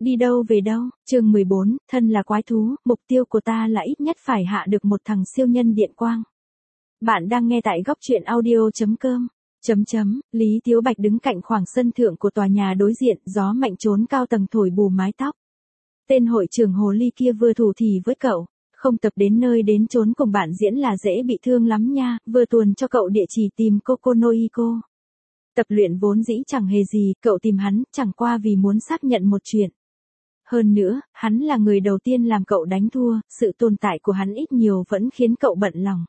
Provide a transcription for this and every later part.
Đi đâu về đâu, chương 14, thân là quái thú, mục tiêu của ta là ít nhất phải hạ được một thằng siêu nhân điện quang. Bạn đang nghe tại góc truyện audio.com. Lý Tiếu Bạch đứng cạnh khoảng sân thượng của tòa nhà đối diện, gió mạnh trốn cao tầng thổi bù mái tóc. Tên hội trưởng hồ ly kia vừa thủ thì với cậu, không tập đến nơi đến chốn cùng bạn diễn là dễ bị thương lắm nha, vừa tuồn cho cậu địa chỉ tìm Coco no Iko. Tập luyện vốn dĩ chẳng hề gì, cậu tìm hắn, chẳng qua vì muốn xác nhận một chuyện. Hơn nữa, hắn là người đầu tiên làm cậu đánh thua, sự tồn tại của hắn ít nhiều vẫn khiến cậu bận lòng.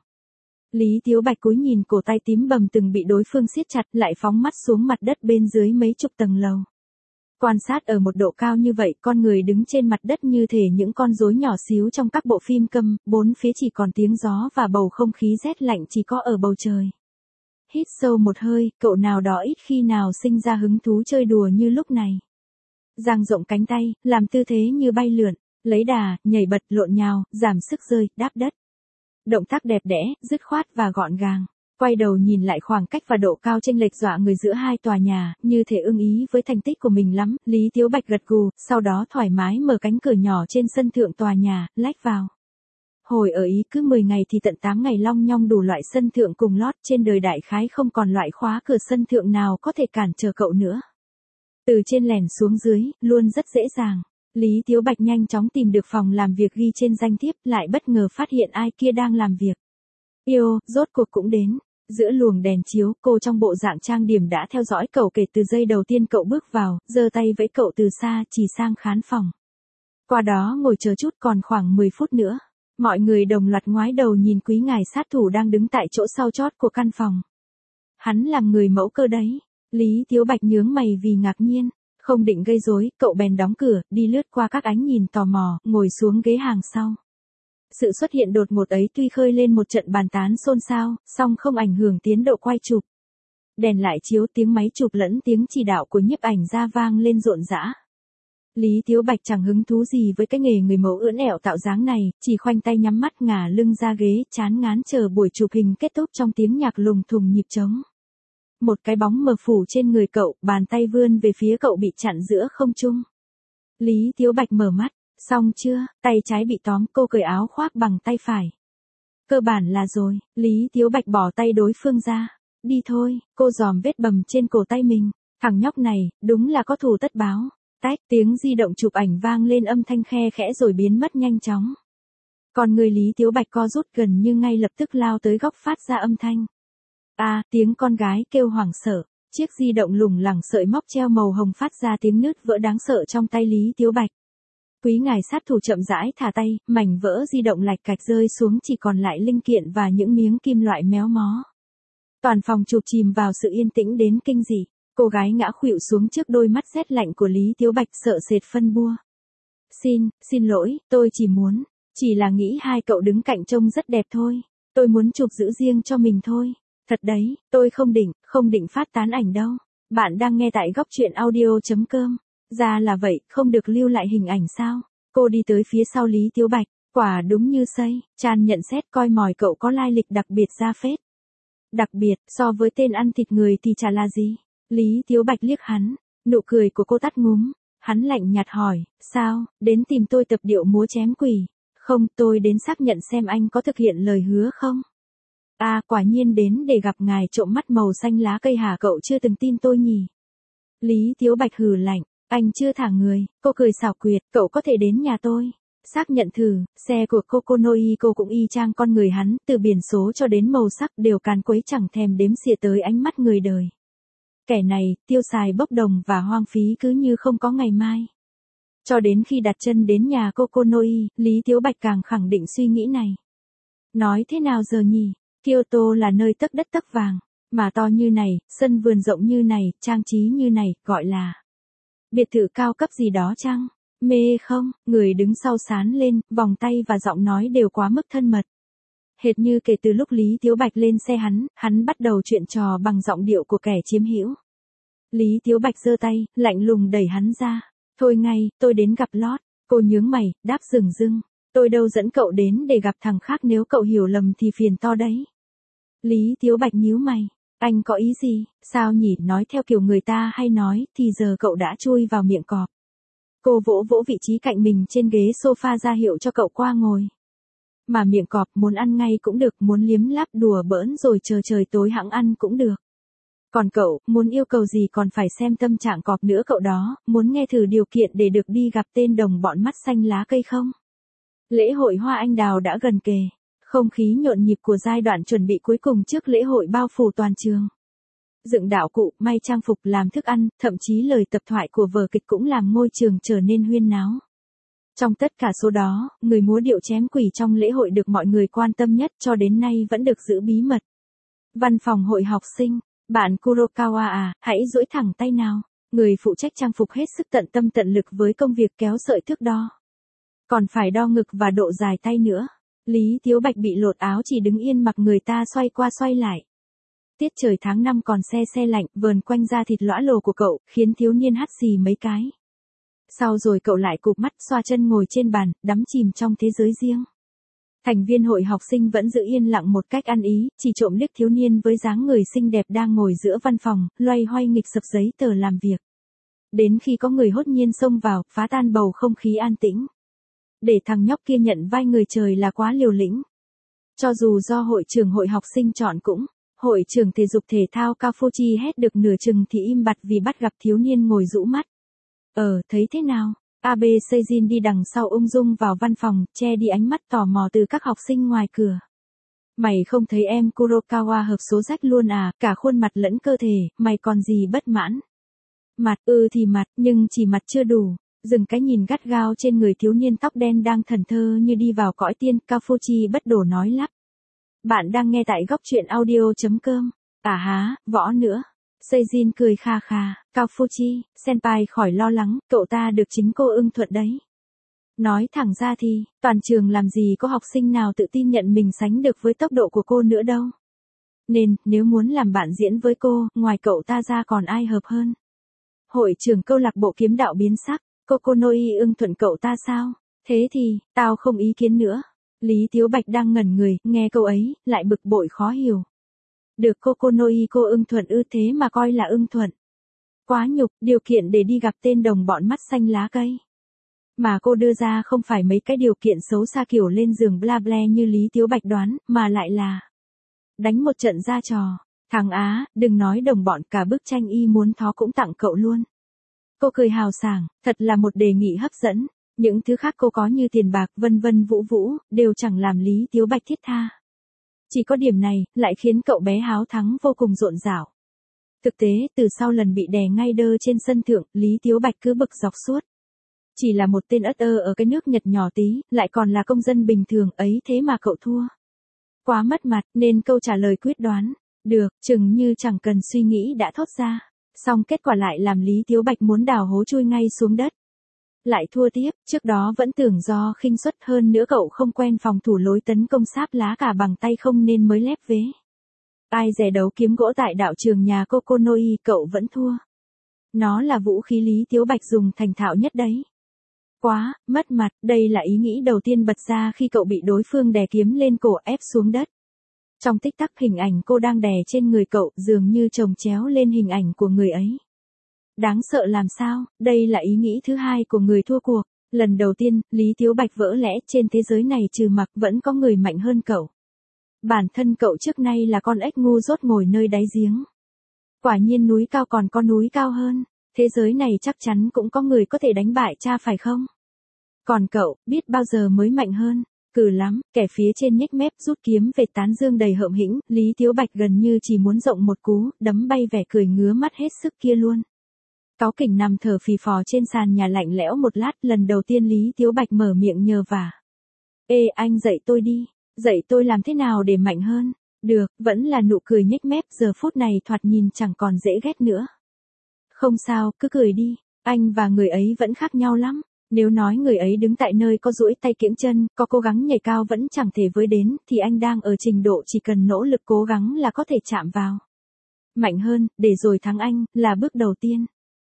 Lý Tiếu Bạch cúi nhìn cổ tay tím bầm từng bị đối phương siết chặt lại phóng mắt xuống mặt đất bên dưới mấy chục tầng lầu. Quan sát ở một độ cao như vậy, con người đứng trên mặt đất như thể những con rối nhỏ xíu trong các bộ phim câm, bốn phía chỉ còn tiếng gió và bầu không khí rét lạnh chỉ có ở bầu trời. Hít sâu một hơi, cậu nào đó ít khi nào sinh ra hứng thú chơi đùa như lúc này. Dang rộng cánh tay, làm tư thế như bay lượn, lấy đà, nhảy bật, lộn nhào, giảm sức rơi, đáp đất. Động tác đẹp đẽ, dứt khoát và gọn gàng. Quay đầu nhìn lại khoảng cách và độ cao chênh lệch dọa người giữa hai tòa nhà, như thể ưng ý với thành tích của mình lắm. Lý Tiếu Bạch gật gù, sau đó thoải mái mở cánh cửa nhỏ trên sân thượng tòa nhà, lách vào. Hồi ở Ý cứ 10 ngày thì tận 8 ngày long nhong đủ loại sân thượng cùng lót, trên đời đại khái không còn loại khóa cửa sân thượng nào có thể cản trở cậu nữa. Từ trên lèn xuống dưới, luôn rất dễ dàng. Lý Tiếu Bạch nhanh chóng tìm được phòng làm việc ghi trên danh thiếp, lại bất ngờ phát hiện ai kia đang làm việc. Yêu, rốt cuộc cũng đến. Giữa luồng đèn chiếu, cô trong bộ dạng trang điểm đã theo dõi cậu kể từ giây đầu tiên cậu bước vào, giơ tay vẫy cậu từ xa chỉ sang khán phòng. Qua đó ngồi chờ chút còn khoảng 10 phút nữa. Mọi người đồng loạt ngoái đầu nhìn quý ngài sát thủ đang đứng tại chỗ sau chót của căn phòng. Hắn làm người mẫu cơ đấy. Lý Tiếu Bạch nhướng mày vì ngạc nhiên. Không định gây rối, cậu bèn đóng cửa, đi lướt qua các ánh nhìn tò mò, ngồi xuống ghế hàng sau. Sự xuất hiện đột ngột ấy tuy khơi lên một trận bàn tán xôn xao, song không ảnh hưởng tiến độ quay chụp. Đèn lại chiếu, tiếng máy chụp lẫn tiếng chỉ đạo của nhiếp ảnh ra vang lên rộn rã. Lý Tiếu Bạch chẳng hứng thú gì với cái nghề người mẫu ưỡn ẹo tạo dáng này, chỉ khoanh tay nhắm mắt ngả lưng ra ghế, chán ngán chờ buổi chụp hình kết thúc trong tiếng nhạc lùng thùng nhịp trống. Một cái bóng mờ phủ trên người cậu, bàn tay vươn về phía cậu bị chặn giữa không trung. Lý Tiếu Bạch mở mắt, xong chưa, tay trái bị tóm, cô cởi áo khoác bằng tay phải. Cơ bản là rồi, Lý Tiếu Bạch bỏ tay đối phương ra. Đi thôi, cô giòm vết bầm trên cổ tay mình. Thằng nhóc này, đúng là có thù tất báo. Tách, tiếng di động chụp ảnh vang lên âm thanh khe khẽ rồi biến mất nhanh chóng. Còn người Lý Tiếu Bạch co rút gần như ngay lập tức lao tới góc phát ra âm thanh. Tiếng con gái kêu hoảng sợ. Chiếc di động lủng lẳng sợi móc treo màu hồng phát ra tiếng nứt vỡ đáng sợ trong tay Lý Tiếu Bạch. Quý ngài sát thủ chậm rãi thả tay, mảnh vỡ di động lạch cạch rơi xuống chỉ còn lại linh kiện và những miếng kim loại méo mó. Toàn phòng chụp chìm vào sự yên tĩnh đến kinh dị. Cô gái ngã khuỵu xuống trước đôi mắt rét lạnh của Lý Tiếu Bạch sợ sệt phân bua. Xin lỗi, tôi chỉ là nghĩ hai cậu đứng cạnh trông rất đẹp thôi. Tôi muốn chụp giữ riêng cho mình thôi. Thật đấy, tôi không định phát tán ảnh đâu. Bạn đang nghe tại góc truyện audio.com. Ra là vậy, không được lưu lại hình ảnh sao? Cô đi tới phía sau Lý Tiếu Bạch, quả đúng như xây, Chan nhận xét coi mòi cậu có lai lịch đặc biệt ra phết. Đặc biệt, so với tên ăn thịt người thì chả là gì. Lý Tiếu Bạch liếc hắn, nụ cười của cô tắt ngúm. Hắn lạnh nhạt hỏi, sao, đến tìm tôi tập điệu múa chém quỷ? Không, tôi đến xác nhận xem anh có thực hiện lời hứa không? Quả nhiên đến để gặp ngài trộm mắt màu xanh lá cây hả, cậu chưa từng tin tôi nhỉ? Lý Tiếu Bạch hừ lạnh, anh chưa thả người, cô cười xảo quyệt, cậu có thể đến nhà tôi. Xác nhận thử, xe của Coco no Iko cũng y chang con người hắn, từ biển số cho đến màu sắc đều càn quấy chẳng thèm đếm xỉa tới ánh mắt người đời. Kẻ này, tiêu xài bốc đồng và hoang phí cứ như không có ngày mai. Cho đến khi đặt chân đến nhà Coco no I, Lý Tiếu Bạch càng khẳng định suy nghĩ này. Nói thế nào giờ nhỉ? Kyoto là nơi tấc đất tấc vàng, mà to như này, sân vườn rộng như này, trang trí như này, gọi là biệt thự cao cấp gì đó chăng? Mê không? Người đứng sau sán lên, vòng tay và giọng nói đều quá mức thân mật. Hệt như kể từ lúc Lý Tiếu Bạch lên xe hắn bắt đầu chuyện trò bằng giọng điệu của kẻ chiếm hữu. Lý Tiếu Bạch giơ tay, lạnh lùng đẩy hắn ra. Thôi ngay, tôi đến gặp Lót. Cô nhướng mày, đáp dửng dưng. Tôi đâu dẫn cậu đến để gặp thằng khác, nếu cậu hiểu lầm thì phiền to đấy. Lý Tiếu Bạch nhíu mày. Anh có ý gì? Sao nhỉ, nói theo kiểu người ta hay nói, thì giờ cậu đã chui vào miệng cọp. Cô vỗ vỗ vị trí cạnh mình trên ghế sofa ra hiệu cho cậu qua ngồi. Mà miệng cọp muốn ăn ngay cũng được, muốn liếm láp đùa bỡn rồi chờ trời tối hẵng ăn cũng được. Còn cậu, muốn yêu cầu gì còn phải xem tâm trạng cọp nữa cậu đó, muốn nghe thử điều kiện để được đi gặp tên đồng bọn mắt xanh lá cây không? Lễ hội hoa anh đào đã gần kề, không khí nhộn nhịp của giai đoạn chuẩn bị cuối cùng trước lễ hội bao phủ toàn trường. Dựng đạo cụ, may trang phục, làm thức ăn, thậm chí lời tập thoại của vở kịch cũng làm ngôi trường trở nên huyên náo. Trong tất cả số đó, người múa điệu chém quỷ trong lễ hội được mọi người quan tâm nhất cho đến nay vẫn được giữ bí mật. Văn phòng hội học sinh, bạn Kurokawa à, hãy duỗi thẳng tay nào. Người phụ trách trang phục hết sức tận tâm tận lực với công việc kéo sợi thước đo. Còn phải đo ngực và độ dài tay nữa. Lý Tiếu Bạch bị lột áo chỉ đứng yên mặc người ta xoay qua xoay lại. Tiết trời tháng 5 còn se lạnh, vờn quanh da thịt lõa lồ của cậu, khiến thiếu niên hắt xì mấy cái. Sau rồi cậu lại cụp mắt xoa chân ngồi trên bàn, đắm chìm trong thế giới riêng. Thành viên hội học sinh vẫn giữ yên lặng một cách ăn ý, chỉ trộm liếc thiếu niên với dáng người xinh đẹp đang ngồi giữa văn phòng, loay hoay nghịch sập giấy tờ làm việc. Đến khi có người hốt nhiên xông vào, phá tan bầu không khí an tĩnh. Để thằng nhóc kia nhận vai người trời là quá liều lĩnh. Cho dù do hội trưởng hội học sinh chọn cũng, hội trưởng thể dục thể thao Kafuchi hét được nửa chừng thì im bặt vì bắt gặp thiếu niên ngồi rũ mắt. Thấy thế nào? Abe Seijin đi đằng sau ung dung vào văn phòng, che đi ánh mắt tò mò từ các học sinh ngoài cửa. Mày không thấy em Kurokawa hợp số rách luôn à, cả khuôn mặt lẫn cơ thể, mày còn gì bất mãn? Mặt, thì mặt, nhưng chỉ mặt chưa đủ. Dừng cái nhìn gắt gao trên người thiếu niên tóc đen đang thần thơ như đi vào cõi tiên, Kafuchi bất đổ nói lắp. Bạn đang nghe tại góc truyện audio.com. À há, võ nữa. Seijin cười kha kha, Kafuchi, senpai khỏi lo lắng, cậu ta được chính cô ưng thuận đấy. Nói thẳng ra thì, toàn trường làm gì có học sinh nào tự tin nhận mình sánh được với tốc độ của cô nữa đâu. Nên, nếu muốn làm bạn diễn với cô, ngoài cậu ta ra còn ai hợp hơn? Hội trưởng câu lạc bộ kiếm đạo biến sắc, Kokonoi ưng thuận cậu ta sao? Thế thì, tao không ý kiến nữa. Lý Tiếu Bạch đang ngẩn người, nghe câu ấy, lại bực bội khó hiểu. Được Kokonoi cô ưng thuận thế mà coi là ưng thuận. Quá nhục, điều kiện để đi gặp tên đồng bọn mắt xanh lá cây. Mà cô đưa ra không phải mấy cái điều kiện xấu xa kiểu lên giường bla bla như Lý Tiếu Bạch đoán, mà lại là đánh một trận ra trò. Thằng Á, đừng nói đồng bọn, cả bức tranh y muốn thó cũng tặng cậu luôn. Cô cười hào sảng, thật là một đề nghị hấp dẫn. Những thứ khác cô có như tiền bạc vân vân vũ, đều chẳng làm Lý Tiếu Bạch thiết tha. Chỉ có điểm này, lại khiến cậu bé háo thắng vô cùng rộn rạo. Thực tế, từ sau lần bị đè ngay đơ trên sân thượng, Lý Tiếu Bạch cứ bực dọc suốt. Chỉ là một tên ất ở cái nước Nhật nhỏ tí, lại còn là công dân bình thường ấy thế mà cậu thua. Quá mất mặt, nên câu trả lời quyết đoán. Được, chừng như chẳng cần suy nghĩ đã thốt ra. Xong kết quả lại làm Lý Tiếu Bạch muốn đào hố chui ngay xuống đất. Lại thua tiếp, trước đó vẫn tưởng do khinh suất hơn nữa cậu không quen phòng thủ lối tấn công sáp lá cả bằng tay không nên mới lép vế. Ai dè đấu kiếm gỗ tại đạo trường nhà Kokonoi, cậu vẫn thua. Nó là vũ khí Lý Tiếu Bạch dùng thành thạo nhất đấy. Quá, mất mặt, đây là ý nghĩ đầu tiên bật ra khi cậu bị đối phương đè kiếm lên cổ ép xuống đất. Trong tích tắc hình ảnh cô đang đè trên người cậu dường như chồng chéo lên hình ảnh của người ấy. Đáng sợ làm sao, đây là ý nghĩ thứ hai của người thua cuộc. Lần đầu tiên, Lý Tiếu Bạch vỡ lẽ trên thế giới này trừ mặc vẫn có người mạnh hơn cậu. Bản thân cậu trước nay là con ếch ngu dốt ngồi nơi đáy giếng. Quả nhiên núi cao còn có núi cao hơn. Thế giới này chắc chắn cũng có người có thể đánh bại cha phải không? Còn cậu, biết bao giờ mới mạnh hơn? Cừ lắm, kẻ phía trên nhếch mép rút kiếm về tán dương đầy hợm hĩnh, Lý Tiếu Bạch gần như chỉ muốn rộng một cú, đấm bay vẻ cười ngứa mắt hết sức kia luôn. Cáu kỉnh nằm thở phì phò trên sàn nhà lạnh lẽo một lát, lần đầu tiên Lý Tiếu Bạch mở miệng nhờ vả. Ê anh dạy tôi đi, dạy tôi làm thế nào để mạnh hơn? Được, vẫn là nụ cười nhếch mép giờ phút này thoạt nhìn chẳng còn dễ ghét nữa. Không sao, cứ cười đi, anh và người ấy vẫn khác nhau lắm. Nếu nói người ấy đứng tại nơi có duỗi tay kiễng chân, có cố gắng nhảy cao vẫn chẳng thể với đến, thì anh đang ở trình độ chỉ cần nỗ lực cố gắng là có thể chạm vào. Mạnh hơn, để rồi thắng anh, là bước đầu tiên.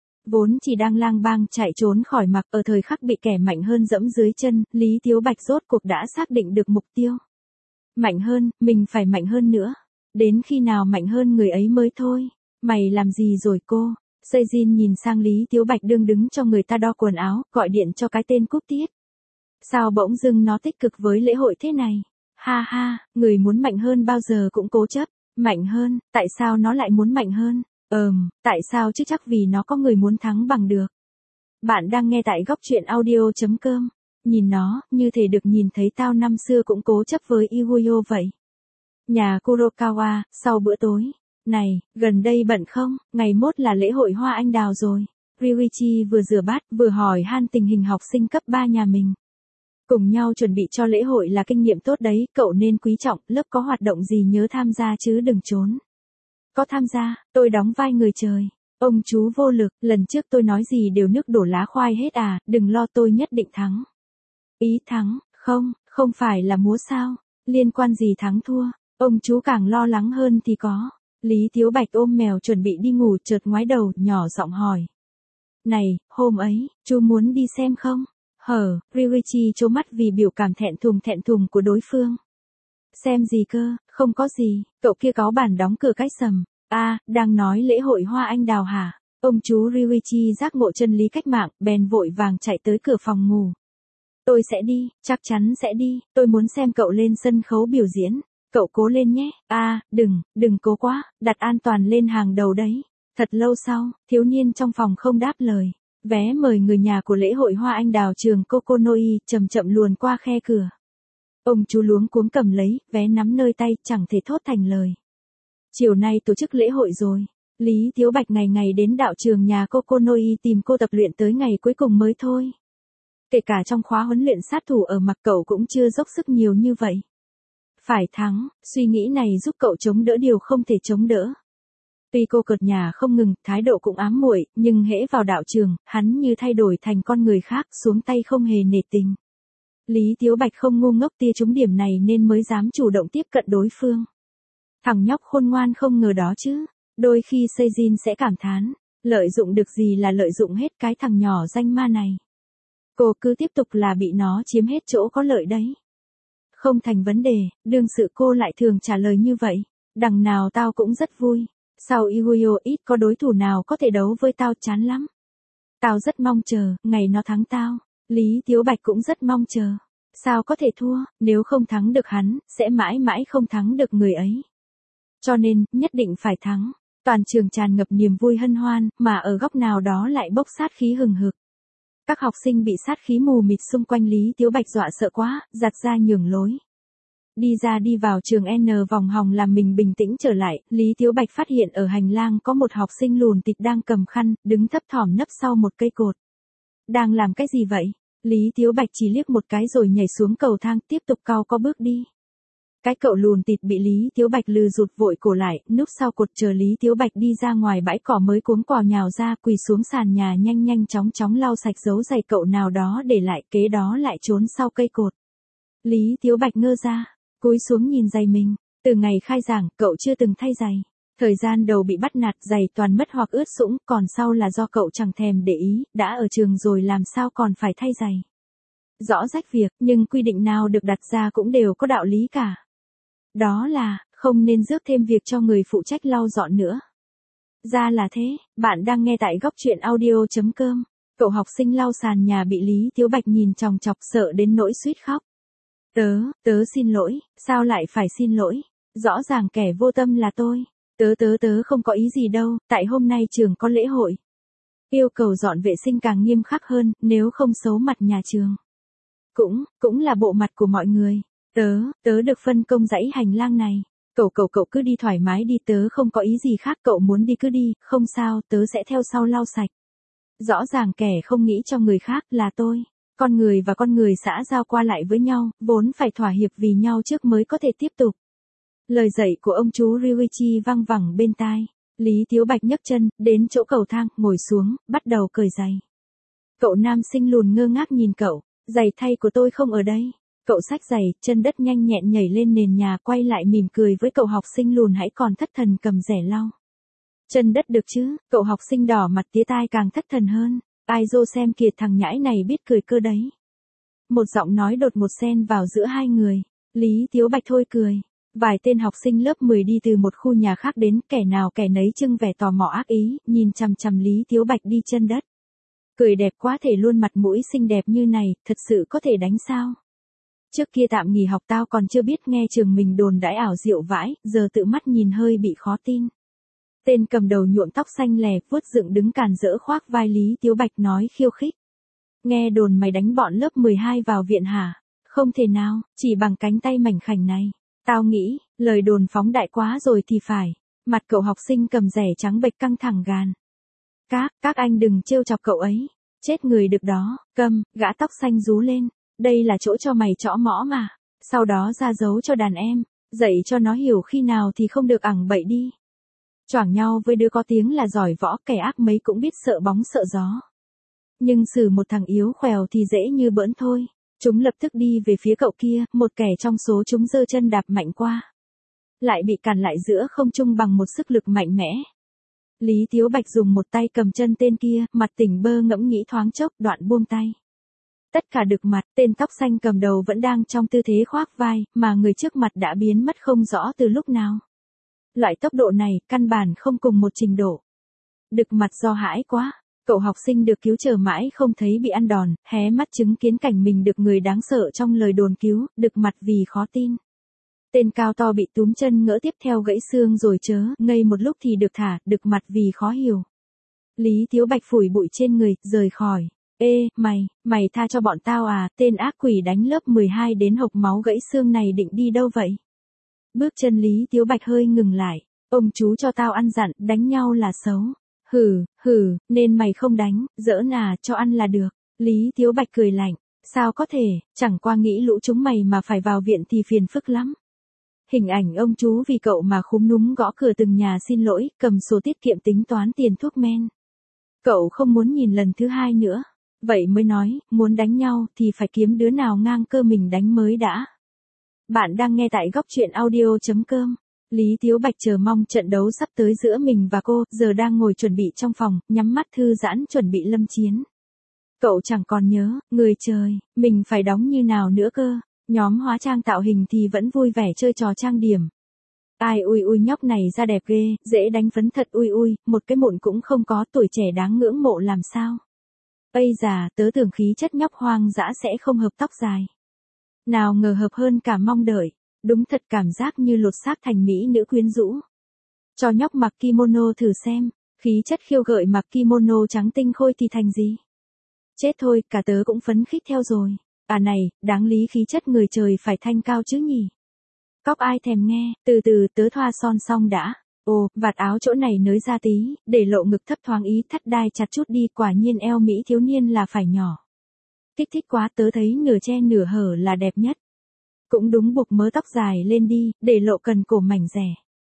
Vốn chỉ đang lang bang chạy trốn khỏi mặc ở thời khắc bị kẻ mạnh hơn dẫm dưới chân, Lý Tiếu Bạch rốt cuộc đã xác định được mục tiêu. Mạnh hơn, mình phải mạnh hơn nữa. Đến khi nào mạnh hơn người ấy mới thôi. Mày làm gì rồi cô? Sejin nhìn sang Lý Tiếu Bạch đương đứng cho người ta đo quần áo, gọi điện cho cái tên Cúp Tiết. Sao bỗng dưng nó tích cực với lễ hội thế này? Ha ha, người muốn mạnh hơn bao giờ cũng cố chấp. Mạnh hơn, tại sao nó lại muốn mạnh hơn? Tại sao chứ chắc vì nó có người muốn thắng bằng được. Bạn đang nghe tại góc truyện audio.com. Nhìn nó, như thể được nhìn thấy tao năm xưa cũng cố chấp với Iguyo vậy. Nhà Kurokawa, sau bữa tối. Này, gần đây bận không? Ngày mốt là lễ hội hoa anh đào rồi. Ryuichi vừa rửa bát, vừa hỏi han tình hình học sinh cấp 3 nhà mình. Cùng nhau chuẩn bị cho lễ hội là kinh nghiệm tốt đấy, cậu nên quý trọng, lớp có hoạt động gì nhớ tham gia chứ đừng trốn. Có tham gia, tôi đóng vai người trời. Ông chú vô lực, lần trước tôi nói gì đều nước đổ lá khoai hết à, đừng lo tôi nhất định thắng. Ý thắng, không phải là múa sao, liên quan gì thắng thua, ông chú càng lo lắng hơn thì có. Lý Tiếu Bạch ôm mèo chuẩn bị đi ngủ chợt ngoái đầu, nhỏ giọng hỏi. Này, hôm ấy, chú muốn đi xem không? Ryuichi trố mắt vì biểu cảm thẹn thùng của đối phương. Xem gì cơ, không có gì, cậu kia cáu bản đóng cửa cách sầm. Đang nói lễ hội hoa anh đào hả? Ông chú Ryuichi giác ngộ chân lý cách mạng, bèn vội vàng chạy tới cửa phòng ngủ. Tôi sẽ đi, chắc chắn sẽ đi, tôi muốn xem cậu lên sân khấu biểu diễn. Cậu cố lên nhé. Đừng cố quá, đặt an toàn lên hàng đầu đấy. Thật lâu sau, thiếu niên trong phòng không đáp lời. Vé mời người nhà của lễ hội hoa anh đào trường Kokonoi chậm chậm luồn qua khe cửa. Ông chú luống cuống cầm lấy, vé nắm nơi tay, chẳng thể thốt thành lời. Chiều nay tổ chức lễ hội rồi. Lý Tiếu Bạch ngày ngày đến đạo trường nhà Kokonoi tìm cô tập luyện tới ngày cuối cùng mới thôi. Kể cả trong khóa huấn luyện sát thủ ở mặt cậu cũng chưa dốc sức nhiều như vậy. Phải thắng, suy nghĩ này giúp cậu chống đỡ điều không thể chống đỡ. Tuy cô cợt nhả không ngừng, thái độ cũng ám muội, nhưng hễ vào đạo trường, hắn như thay đổi thành con người khác, xuống tay không hề nể tình. Lý Tiếu Bạch không ngu ngốc tia trúng điểm này nên mới dám chủ động tiếp cận đối phương. Thằng nhóc khôn ngoan không ngờ đó chứ. Đôi khi Sejin sẽ cảm thán, lợi dụng được gì là lợi dụng hết cái thằng nhỏ danh ma này. Cô cứ tiếp tục là bị nó chiếm hết chỗ có lợi đấy. Không thành vấn đề, đương sự cô lại thường trả lời như vậy. Đằng nào tao cũng rất vui. Sau Iguyo ít có đối thủ nào có thể đấu với tao, chán lắm. Tao rất mong chờ, ngày nó thắng tao. Lý Tiếu Bạch cũng rất mong chờ. Sao có thể thua, nếu không thắng được hắn, sẽ mãi mãi không thắng được người ấy. Cho nên, nhất định phải thắng. Toàn trường tràn ngập niềm vui hân hoan, mà ở góc nào đó lại bốc sát khí hừng hực. Các học sinh bị sát khí mù mịt xung quanh Lý Tiếu Bạch dọa sợ quá, giặt ra nhường lối. Đi ra đi vào trường N vòng hòng làm mình bình tĩnh trở lại, Lý Tiếu Bạch phát hiện ở hành lang có một học sinh lùn tịt đang cầm khăn, đứng thấp thỏm nấp sau một cây cột. Đang làm cái gì vậy? Lý Tiếu Bạch chỉ liếc một cái rồi nhảy xuống cầu thang, tiếp tục cau có bước đi. Cái cậu lùn tịt bị Lý Tiếu Bạch lừ rụt vội cổ lại, núp sau cột chờ Lý Tiếu Bạch đi ra ngoài bãi cỏ mới cuống quào nhào ra, quỳ xuống sàn nhà nhanh chóng lau sạch dấu giày cậu nào đó để lại, kế đó lại trốn sau cây cột. Lý Tiếu Bạch ngơ ra, cúi xuống nhìn giày mình, từ ngày khai giảng, cậu chưa từng thay giày. Thời gian đầu bị bắt nạt, giày toàn mất hoặc ướt sũng, còn sau là do cậu chẳng thèm để ý, đã ở trường rồi làm sao còn phải thay giày. Rõ rách việc, nhưng quy định nào được đặt ra cũng đều có đạo lý cả. Đó là, không nên rước thêm việc cho người phụ trách lau dọn nữa. Ra là thế, bạn đang nghe tại góc truyện audio.com. Cậu học sinh lau sàn nhà bị Lý Tiếu Bạch nhìn chòng chọc sợ đến nỗi suýt khóc. Tớ xin lỗi, sao lại phải xin lỗi? Rõ ràng kẻ vô tâm là tôi. Tớ không có ý gì đâu, tại hôm nay trường có lễ hội. Yêu cầu dọn vệ sinh càng nghiêm khắc hơn, nếu không xấu mặt nhà trường. Cũng là bộ mặt của mọi người. Tớ được phân công dãy hành lang này. Cậu cứ đi thoải mái đi, tớ không có ý gì khác, cậu muốn đi cứ đi, không sao, tớ sẽ theo sau lau sạch. Rõ ràng kẻ không nghĩ cho người khác là tôi. Con người và con người xã giao qua lại với nhau, vốn phải thỏa hiệp vì nhau trước mới có thể tiếp tục. Lời dạy của ông chú Ryuichi vang vẳng bên tai. Lý Tiếu Bạch nhấc chân, đến chỗ cầu thang, ngồi xuống, bắt đầu cởi giày. Cậu nam sinh lùn ngơ ngác nhìn cậu, giày thay của tôi không ở đây. Cậu xách giày, chân đất nhanh nhẹn nhảy lên nền nhà, quay lại mỉm cười với cậu học sinh lùn hãy còn thất thần cầm rẻ lau. Chân đất được chứ, cậu học sinh đỏ mặt tía tai càng thất thần hơn. Ai dô xem kìa, thằng nhãi này biết cười cơ đấy. Một giọng nói đột ngột xen vào giữa hai người. Lý Tiếu Bạch thôi cười. Vài tên học sinh lớp 10 đi từ một khu nhà khác đến, kẻ nào kẻ nấy trưng vẻ tò mò ác ý, nhìn chằm chằm Lý Tiếu Bạch đi chân đất. Cười đẹp quá thể luôn, mặt mũi xinh đẹp như này, thật sự có thể đánh sao? Trước kia tạm nghỉ học tao còn chưa biết nghe trường mình đồn đãi ảo diệu vãi, giờ tự mắt nhìn hơi bị khó tin. Tên cầm đầu nhuộm tóc xanh lè, vuốt dựng đứng càn rỡ khoác vai Lý Tiếu Bạch nói khiêu khích. Nghe đồn mày đánh bọn lớp 12 vào viện hả? Không thể nào, chỉ bằng cánh tay mảnh khảnh này. Tao nghĩ, lời đồn phóng đại quá rồi thì phải. Mặt cậu học sinh cầm rẻ trắng bệch căng thẳng gàn. Các anh đừng trêu chọc cậu ấy. Chết người được đó, câm, gã tóc xanh rú lên. Đây là chỗ cho mày trõ mõ mà. Sau đó ra dấu cho đàn em. Dạy cho nó hiểu khi nào thì không được ẳng bậy đi. Choảng nhau với đứa có tiếng là giỏi võ, kẻ ác mấy cũng biết sợ bóng sợ gió. Nhưng xử một thằng yếu khèo thì dễ như bỡn thôi. Chúng lập tức đi về phía cậu kia, một kẻ trong số chúng giơ chân đạp mạnh qua. Lại bị cản lại giữa không trung bằng một sức lực mạnh mẽ. Lý Tiếu Bạch dùng một tay cầm chân tên kia, mặt tỉnh bơ ngẫm nghĩ thoáng chốc, đoạn buông tay. Tất cả được mặt, tên tóc xanh cầm đầu vẫn đang trong tư thế khoác vai, mà người trước mặt đã biến mất không rõ từ lúc nào. Loại tốc độ này, căn bản không cùng một trình độ. Đực mặt do hãi quá. Cậu học sinh được cứu chờ mãi không thấy bị ăn đòn, hé mắt chứng kiến cảnh mình được người đáng sợ trong lời đồn cứu, đực mặt vì khó tin. Tên cao to bị túm chân ngỡ tiếp theo gãy xương rồi chớ, ngây một lúc thì được thả, đực mặt vì khó hiểu. Lý Tiếu Bạch phủi bụi trên người, rời khỏi. Ê, mày tha cho bọn tao à, tên ác quỷ đánh lớp 12 đến hộc máu gãy xương này định đi đâu vậy? Bước chân Lý Tiếu Bạch hơi ngừng lại, ông chú cho tao ăn dặn, đánh nhau là xấu. Hừ, nên mày không đánh, giỡn à, cho ăn là được. Lý Tiếu Bạch cười lạnh, sao có thể, chẳng qua nghĩ lũ chúng mày mà phải vào viện thì phiền phức lắm. Hình ảnh ông chú vì cậu mà khúm núm gõ cửa từng nhà xin lỗi, cầm sổ tiết kiệm tính toán tiền thuốc men. Cậu không muốn nhìn lần thứ hai nữa. Vậy mới nói, muốn đánh nhau thì phải kiếm đứa nào ngang cơ mình đánh mới đã. Bạn đang nghe tại góc truyện audio.com. Lý Tiếu Bạch chờ mong trận đấu sắp tới giữa mình và cô, giờ đang ngồi chuẩn bị trong phòng, nhắm mắt thư giãn chuẩn bị lâm chiến. Cậu chẳng còn nhớ, người trời, mình phải đóng như nào nữa cơ. Nhóm hóa trang tạo hình thì vẫn vui vẻ chơi trò trang điểm. Ai ui nhóc này ra đẹp ghê, dễ đánh phấn thật ui, một cái mụn cũng không có, tuổi trẻ đáng ngưỡng mộ làm sao. Ây già, tớ tưởng khí chất nhóc hoang dã sẽ không hợp tóc dài. Nào ngờ hợp hơn cả mong đợi. Đúng thật cảm giác như lột xác thành mỹ nữ quyến rũ. Cho nhóc mặc kimono thử xem, khí chất khiêu gợi mặc kimono trắng tinh khôi thì thành gì? Chết thôi, cả tớ cũng phấn khích theo rồi. À này, đáng lý khí chất người trời phải thanh cao chứ nhỉ? Cóc ai thèm nghe, từ từ tớ thoa son xong đã. Ồ, vạt áo chỗ này nới ra tí, để lộ ngực thấp thoáng ý, thắt đai chặt chút đi, quả nhiên eo mỹ thiếu niên là phải nhỏ. Kích thích quá, tớ thấy nửa che nửa hở là đẹp nhất. Cũng đúng, buộc mớ tóc dài lên đi, để lộ cần cổ mảnh rẻ.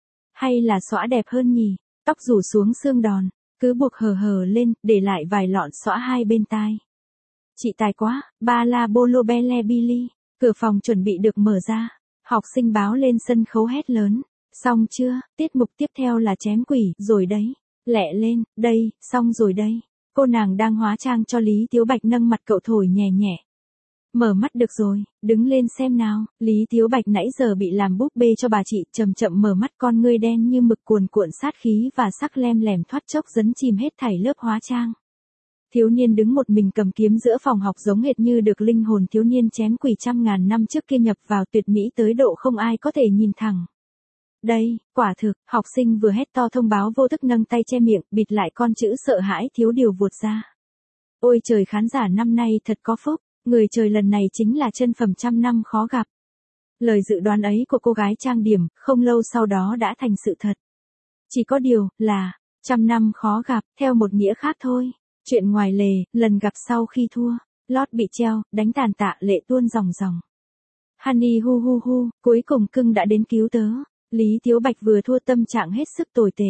Hay là xõa đẹp hơn nhỉ, tóc rủ xuống xương đòn, cứ buộc hờ lên, để lại vài lọn xõa hai bên tai. Chị tài quá, ba la bolo bele billy, cửa phòng chuẩn bị được mở ra. Học sinh báo lên sân khấu hét lớn. Xong chưa, tiết mục tiếp theo là chém quỷ, rồi đấy. Lẹ lên, đây, xong rồi đây. Cô nàng đang hóa trang cho Lý Tiếu Bạch nâng mặt cậu thổi nhẹ nhẹ. Mở mắt được rồi, đứng lên xem nào. Lý Tiếu Bạch nãy giờ bị làm búp bê cho bà chị, chậm chậm mở mắt, con ngươi đen như mực cuồn cuộn sát khí và sắc lem lẻm thoát chốc dấn chìm hết thảy lớp hóa trang. Thiếu niên đứng một mình cầm kiếm giữa phòng học giống hệt như được linh hồn thiếu niên chém quỷ trăm ngàn năm trước kia nhập vào tuyệt mỹ tới độ không ai có thể nhìn thẳng. Đây, quả thực, học sinh vừa hét to thông báo vô thức nâng tay che miệng, bịt lại con chữ sợ hãi thiếu điều vụt ra. Ôi trời, khán giả năm nay thật có phúc, người trời lần này chính là chân phẩm trăm năm khó gặp. Lời dự đoán ấy của cô gái trang điểm, không lâu sau đó đã thành sự thật. Chỉ có điều, là, trăm năm khó gặp, theo một nghĩa khác thôi. Chuyện ngoài lề, lần gặp sau khi thua, lót bị treo, đánh tàn tạ, lệ tuôn ròng ròng. Honey hu, cuối cùng cưng đã đến cứu tớ. Lý Tiếu Bạch vừa thua tâm trạng hết sức tồi tệ.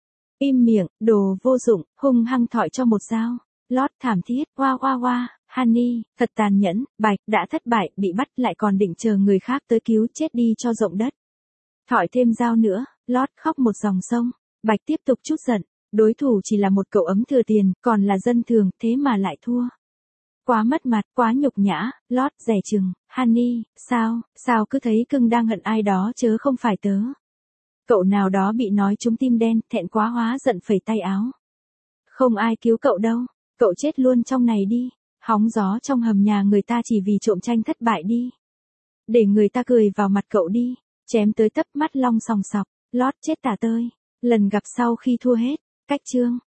Im miệng, đồ vô dụng, hung hăng thọi cho một dao. Lót thảm thiết, oa, Honey, thật tàn nhẫn, Bạch, đã thất bại, bị bắt lại còn định chờ người khác tới cứu, chết đi cho rộng đất. Thọi thêm dao nữa, Lót khóc một dòng sông. Bạch tiếp tục trút giận, đối thủ chỉ là một cậu ấm thừa tiền, còn là dân thường, thế mà lại thua. Quá mất mặt, quá nhục nhã, Lót dè chừng, Honey, sao cứ thấy cưng đang hận ai đó chớ không phải tớ. Cậu nào đó bị nói trúng tim đen, thẹn quá hóa giận phẩy tay áo. Không ai cứu cậu đâu, cậu chết luôn trong này đi, hóng gió trong hầm nhà người ta chỉ vì trộm tranh thất bại đi. Để người ta cười vào mặt cậu đi, chém tới tấp mắt long sòng sọc, Lót chết tả tơi, lần gặp sau khi thua hết, cách chương.